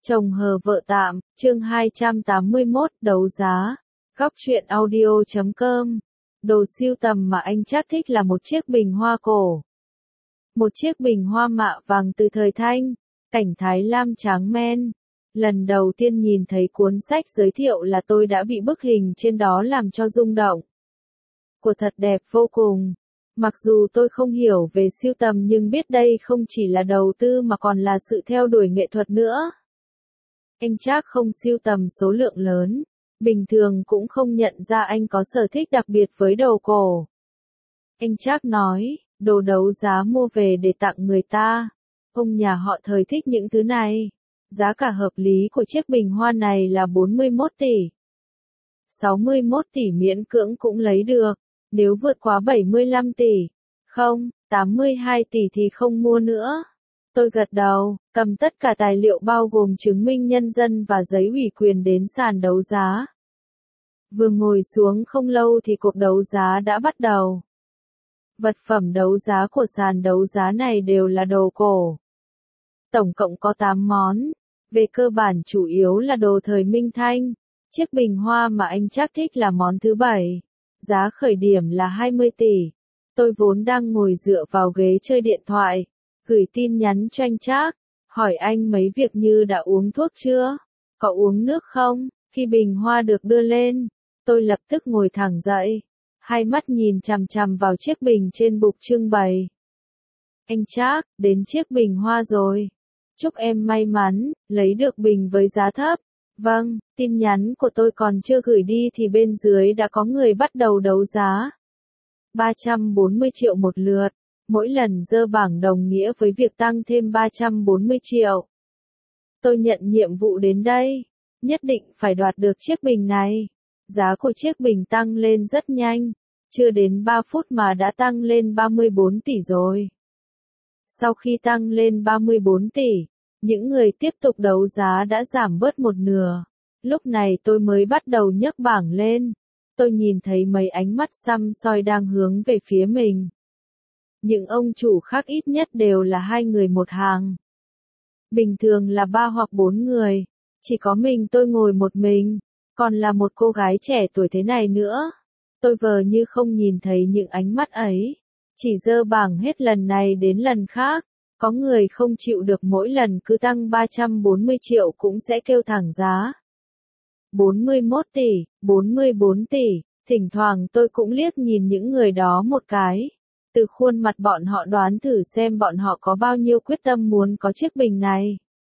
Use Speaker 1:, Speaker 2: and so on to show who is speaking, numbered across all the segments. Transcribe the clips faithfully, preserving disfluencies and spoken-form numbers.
Speaker 1: Chồng hờ vợ tạm, chương hai trăm tám mươi mốt, đấu giá. Góc truyện audio chấm com. Đồ sưu tầm mà anh Trác thích là một chiếc bình hoa cổ. Một chiếc bình hoa mạ vàng từ thời Thanh, cảnh Thái Lam tráng men. Lần đầu tiên nhìn thấy cuốn sách giới thiệu là tôi đã bị bức hình trên đó làm cho rung động. Của thật đẹp vô cùng. Mặc dù tôi không hiểu về sưu tầm nhưng biết đây không chỉ là đầu tư mà còn là sự theo đuổi nghệ thuật nữa. Anh Trác không sưu tầm số lượng lớn, bình thường cũng không nhận ra anh có sở thích đặc biệt với đồ cổ. Anh Trác nói, đồ đấu giá mua về để tặng người ta. Ông nhà họ Thời thích những thứ này. Giá cả hợp lý của chiếc bình hoa này là bốn mươi mốt tỷ. sáu mươi mốt tỷ miễn cưỡng cũng lấy được, nếu vượt quá bảy mươi lăm tỷ, không, tám mươi hai tỷ thì không mua nữa. Tôi gật đầu, cầm tất cả tài liệu bao gồm chứng minh nhân dân và giấy ủy quyền đến sàn đấu giá. Vừa ngồi xuống không lâu thì cuộc đấu giá đã bắt đầu. Vật phẩm đấu giá của sàn đấu giá này đều là đồ cổ. Tổng cộng có tám món, về cơ bản chủ yếu là đồ thời Minh Thanh. Chiếc bình hoa mà anh Trác thích là món thứ bảy, giá khởi điểm là hai mươi tỷ. Tôi vốn đang ngồi dựa vào ghế chơi điện thoại, gửi tin nhắn cho anh Trác, hỏi anh mấy việc như đã uống thuốc chưa, có uống nước không. Khi bình hoa được đưa lên, tôi lập tức ngồi thẳng dậy, hai mắt nhìn chằm chằm vào chiếc bình trên bục trưng bày. Anh Trác, đến chiếc bình hoa rồi. Chúc em may mắn, lấy được bình với giá thấp. Vâng, tin nhắn của tôi còn chưa gửi đi thì bên dưới đã có người bắt đầu đấu giá. ba trăm bốn mươi triệu một lượt. Mỗi lần dơ bảng đồng nghĩa với việc tăng thêm ba trăm bốn mươi triệu. Tôi nhận nhiệm vụ đến đây, nhất định phải đoạt được chiếc bình này. Giá của chiếc bình tăng lên rất nhanh, chưa đến ba phút mà đã tăng lên ba mươi bốn tỷ rồi. Sau khi tăng lên ba mươi bốn tỷ, những người tiếp tục đấu giá đã giảm bớt một nửa. Lúc này tôi mới bắt đầu nhấc bảng lên. Tôi nhìn thấy mấy ánh mắt săm soi đang hướng về phía mình. Những ông chủ khác ít nhất đều là hai người một hàng. Bình thường là ba hoặc bốn người, chỉ có mình tôi ngồi một mình, còn là một cô gái trẻ tuổi thế này nữa. Tôi vờ như không nhìn thấy những ánh mắt ấy, chỉ dơ bảng hết lần này đến lần khác. Có người không chịu được mỗi lần cứ tăng ba trăm bốn mươi triệu cũng sẽ kêu thẳng giá. bốn mươi mốt tỷ, bốn mươi bốn tỷ, thỉnh thoảng tôi cũng liếc nhìn những người đó một cái. Từ khuôn mặt bọn họ đoán thử xem bọn họ có bao nhiêu quyết tâm muốn có chiếc bình này.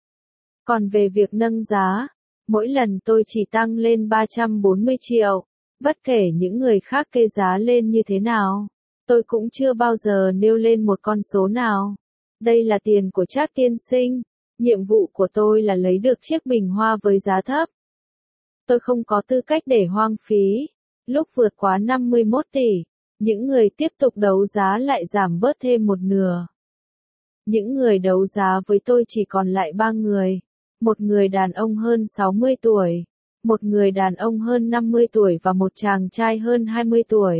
Speaker 1: Còn về việc nâng giá, mỗi lần tôi chỉ tăng lên ba trăm bốn mươi triệu, bất kể những người khác kê giá lên như thế nào, tôi cũng chưa bao giờ nêu lên một con số nào. Đây là tiền của Trác tiên sinh, nhiệm vụ của tôi là lấy được chiếc bình hoa với giá thấp. Tôi không có tư cách để hoang phí. Lúc vượt quá năm mươi mốt tỷ, những người tiếp tục đấu giá lại giảm bớt thêm một nửa. Những người đấu giá với tôi chỉ còn lại ba người. Một người đàn ông hơn sáu mươi tuổi, một người đàn ông hơn năm mươi tuổi và một chàng trai hơn hai mươi tuổi.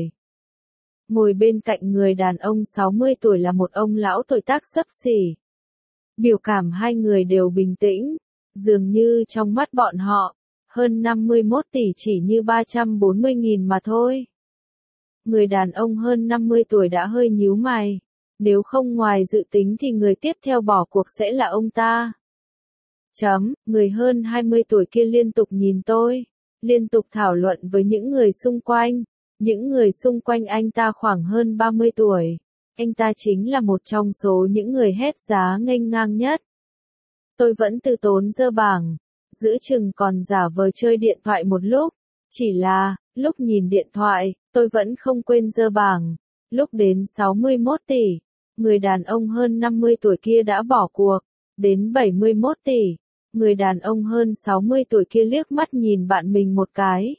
Speaker 1: Ngồi bên cạnh người đàn ông sáu mươi tuổi là một ông lão tuổi tác xấp xỉ. Biểu cảm hai người đều bình tĩnh, dường như trong mắt bọn họ, hơn năm mươi mốt tỷ chỉ như ba trăm bốn mươi nghìn mà thôi. Người đàn ông hơn năm mươi tuổi đã hơi nhíu mày, nếu không ngoài dự tính thì người tiếp theo bỏ cuộc sẽ là ông ta. Chấm, người hơn hai mươi tuổi kia liên tục nhìn tôi, liên tục thảo luận với những người xung quanh. Những người xung quanh anh ta khoảng hơn ba mươi tuổi. Anh ta chính là một trong số những người hét giá nghênh ngang nhất. Tôi vẫn từ tốn dơ bảng, giữa chừng còn giả vờ chơi điện thoại một lúc. Chỉ là, lúc nhìn điện thoại, tôi vẫn không quên dơ bảng. Lúc đến sáu mươi mốt tỷ, người đàn ông hơn năm mươi tuổi kia đã bỏ cuộc. Đến bảy mươi mốt tỷ, người đàn ông hơn sáu mươi tuổi kia liếc mắt nhìn bạn mình một cái.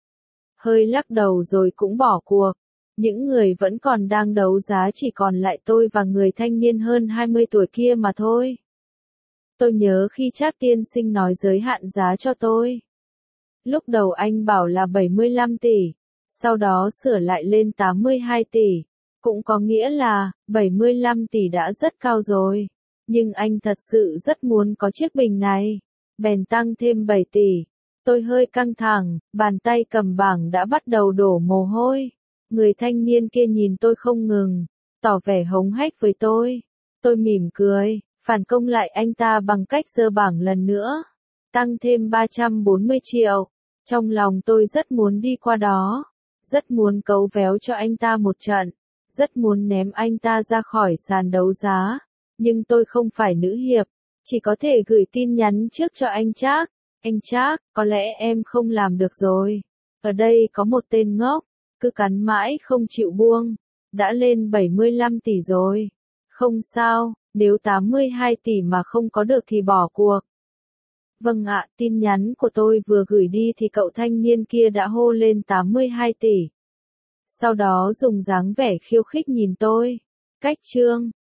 Speaker 1: Hơi lắc đầu rồi cũng bỏ cuộc. Những người vẫn còn đang đấu giá chỉ còn lại tôi và người thanh niên hơn hai mươi tuổi kia mà thôi. Tôi nhớ khi Trác tiên sinh nói giới hạn giá cho tôi. Lúc đầu anh bảo là bảy mươi lăm tỷ, sau đó sửa lại lên tám mươi hai tỷ. Cũng có nghĩa là, bảy mươi lăm tỷ đã rất cao rồi. Nhưng anh thật sự rất muốn có chiếc bình này. bèn tăng thêm bảy tỷ. Tôi hơi căng thẳng, bàn tay cầm bảng đã bắt đầu đổ mồ hôi. Người thanh niên kia nhìn tôi không ngừng, tỏ vẻ hống hách với tôi. Tôi mỉm cười, phản công lại anh ta bằng cách giơ bảng lần nữa. Tăng thêm ba trăm bốn mươi triệu. Trong lòng tôi rất muốn đi qua đó. Rất muốn cấu véo cho anh ta một trận. Rất muốn ném anh ta ra khỏi sàn đấu giá. Nhưng tôi không phải nữ hiệp. Chỉ có thể gửi tin nhắn trước cho anh Trác. Anh Trác, có lẽ em không làm được rồi. Ở đây có một tên ngốc, cứ cắn mãi không chịu buông. Đã lên bảy mươi lăm tỷ rồi. Không sao, nếu tám mươi hai tỷ mà không có được thì bỏ cuộc. Vâng ạ, tin nhắn của tôi vừa gửi đi thì cậu thanh niên kia đã hô lên tám mươi hai tỷ. Sau đó dùng dáng vẻ khiêu khích nhìn tôi. Cách chương